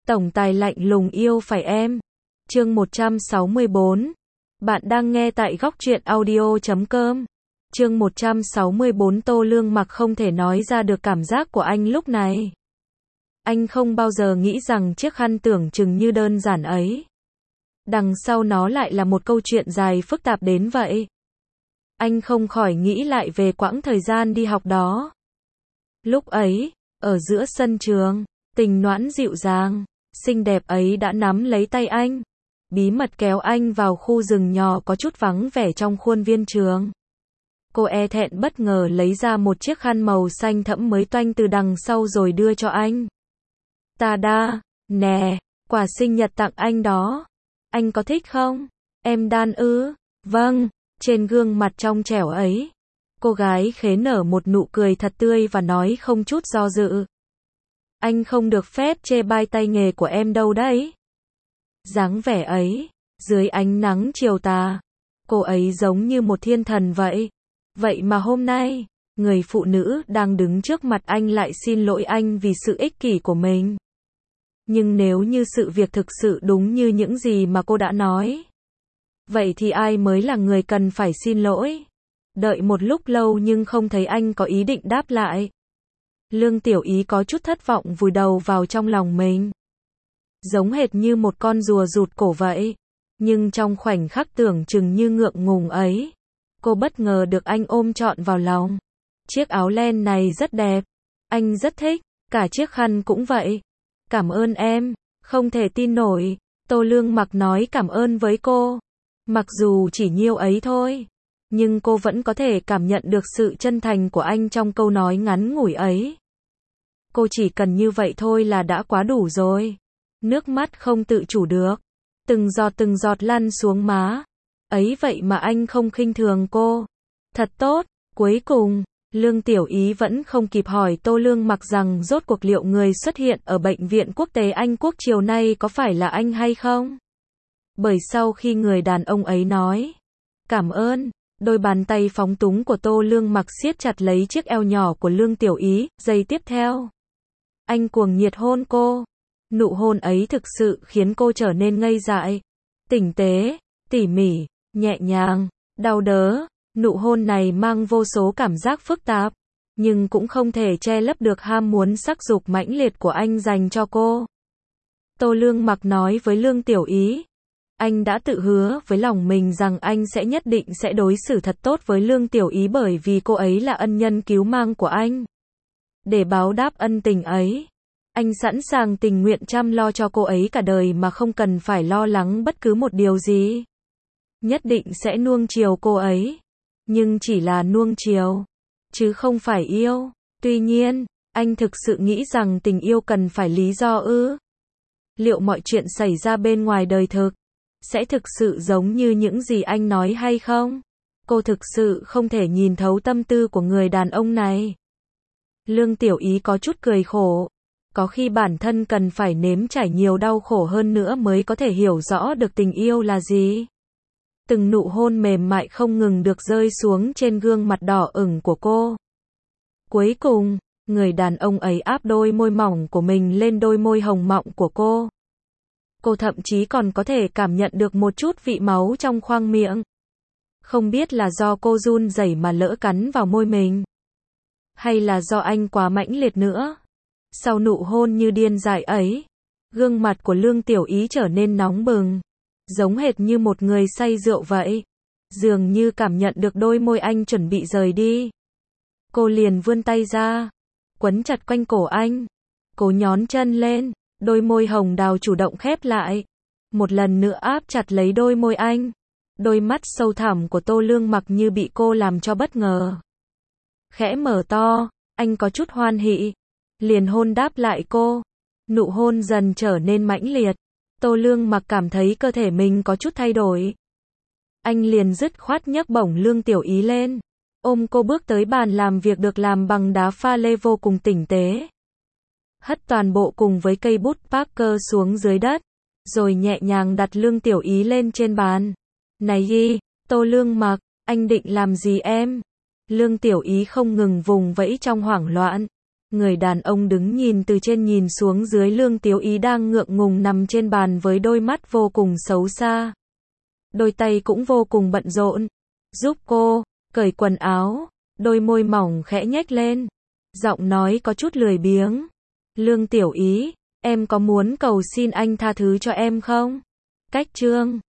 Tổng tài lạnh lùng yêu phải em. Chương 164. Bạn đang nghe tại góc truyện audio.com. Chương 164. Tô Lương Mặc không thể nói ra được cảm giác của anh lúc này. Anh không bao giờ nghĩ rằng chiếc khăn tưởng chừng như đơn giản ấy, đằng sau nó lại là một câu chuyện dài phức tạp đến vậy. Anh không khỏi nghĩ lại về quãng thời gian đi học đó. Lúc ấy, ở giữa sân trường, Tình Noãn dịu dàng, xinh đẹp ấy đã nắm lấy tay anh, bí mật kéo anh vào khu rừng nhỏ có chút vắng vẻ trong khuôn viên trường. Cô e thẹn bất ngờ lấy ra một chiếc khăn màu xanh thẫm mới toanh từ đằng sau rồi đưa cho anh. Ta-da, nè, quà sinh nhật tặng anh đó. Anh có thích không? Em đan ư? Vâng. Trên gương mặt trong trẻo ấy, cô gái khế nở một nụ cười thật tươi và nói không chút do dự. Anh không được phép chê bai tay nghề của em đâu đấy. Dáng vẻ ấy, dưới ánh nắng chiều tà, cô ấy giống như một thiên thần vậy. Vậy mà hôm nay, người phụ nữ đang đứng trước mặt anh lại xin lỗi anh vì sự ích kỷ của mình. Nhưng nếu như sự việc thực sự đúng như những gì mà cô đã nói, vậy thì ai mới là người cần phải xin lỗi? Đợi một lúc lâu nhưng không thấy anh có ý định đáp lại. Lương Tiểu Ý có chút thất vọng vùi đầu vào trong lòng mình. Giống hệt như một con rùa rụt cổ vậy. Nhưng trong khoảnh khắc tưởng chừng như ngượng ngùng ấy, cô bất ngờ được anh ôm trọn vào lòng. Chiếc áo len này rất đẹp. Anh rất thích. Cả chiếc khăn cũng vậy. Cảm ơn em. Không thể tin nổi. Tô Lương Mặc nói cảm ơn với cô. Mặc dù chỉ nhiêu ấy thôi, nhưng cô vẫn có thể cảm nhận được sự chân thành của anh trong câu nói ngắn ngủi ấy. Cô chỉ cần như vậy thôi là đã quá đủ rồi. Nước mắt không tự chủ được, từng giọt lăn xuống má. Ấy vậy mà anh không khinh thường cô. Thật tốt. Cuối cùng, Lương Tiểu Ý vẫn không kịp hỏi Tô Lương Mặc rằng rốt cuộc liệu người xuất hiện ở Bệnh viện Quốc tế Anh Quốc chiều nay có phải là anh hay không? Bởi sau khi người đàn ông ấy nói cảm ơn, đôi bàn tay phóng túng của Tô Lương Mặc siết chặt lấy chiếc eo nhỏ của Lương Tiểu Ý. Giây tiếp theo, anh cuồng nhiệt hôn cô. Nụ hôn ấy thực sự khiến cô trở nên ngây dại. Tinh tế, tỉ mỉ, nhẹ nhàng, đau đớn. Nụ hôn này mang vô số cảm giác phức tạp, nhưng cũng không thể che lấp được ham muốn sắc dục mãnh liệt của anh dành cho cô. Tô Lương Mặc nói với Lương Tiểu Ý. Anh đã tự hứa với lòng mình rằng anh sẽ nhất định sẽ đối xử thật tốt với Lương Tiểu Ý bởi vì cô ấy là ân nhân cứu mang của anh. Để báo đáp ân tình ấy, anh sẵn sàng tình nguyện chăm lo cho cô ấy cả đời mà không cần phải lo lắng bất cứ một điều gì. Nhất định sẽ nuông chiều cô ấy. Nhưng chỉ là nuông chiều, chứ không phải yêu. Tuy nhiên, anh thực sự nghĩ rằng tình yêu cần phải lý do ư? Liệu mọi chuyện xảy ra bên ngoài đời thực sẽ thực sự giống như những gì anh nói hay không? Cô thực sự không thể nhìn thấu tâm tư của người đàn ông này. Lương Tiểu Ý có chút cười khổ. Có khi bản thân cần phải nếm trải nhiều đau khổ hơn nữa mới có thể hiểu rõ được tình yêu là gì. Từng nụ hôn mềm mại không ngừng được rơi xuống trên gương mặt đỏ ửng của cô. Cuối cùng, người đàn ông ấy áp đôi môi mỏng của mình lên đôi môi hồng mọng của cô. Cô thậm chí còn có thể cảm nhận được một chút vị máu trong khoang miệng. Không biết là do cô run rẩy mà lỡ cắn vào môi mình, hay là do anh quá mãnh liệt nữa. Sau nụ hôn như điên dại ấy, gương mặt của Lương Tiểu Ý trở nên nóng bừng, giống hệt như một người say rượu vậy. Dường như cảm nhận được đôi môi anh chuẩn bị rời đi, cô liền vươn tay ra, quấn chặt quanh cổ anh. Cô nhón chân lên, đôi môi hồng đào chủ động khép lại, một lần nữa áp chặt lấy đôi môi anh. Đôi mắt sâu thẳm của Tô Lương Mặc như bị cô làm cho bất ngờ. Khẽ mở to, anh có chút hoan hỉ, liền hôn đáp lại cô. Nụ hôn dần trở nên mãnh liệt. Tô Lương Mặc cảm thấy cơ thể mình có chút thay đổi. Anh liền dứt khoát nhấc bổng Lương Tiểu Ý lên, ôm cô bước tới bàn làm việc được làm bằng đá pha lê vô cùng tinh tế. Hất toàn bộ cùng với cây bút Parker xuống dưới đất, rồi nhẹ nhàng đặt Lương Tiểu Ý lên trên bàn. Này Yi, Tô Lương Mặc, anh định làm gì em? Lương Tiểu Ý không ngừng vùng vẫy trong hoảng loạn. Người đàn ông đứng nhìn từ trên nhìn xuống dưới, Lương Tiếu Ý đang ngượng ngùng nằm trên bàn với đôi mắt vô cùng xấu xa. Đôi tay cũng vô cùng bận rộn. Giúp cô cởi quần áo, đôi môi mỏng khẽ nhếch lên. Giọng nói có chút lười biếng. Lương Tiểu Ý, em có muốn cầu xin anh tha thứ cho em không? Cách chương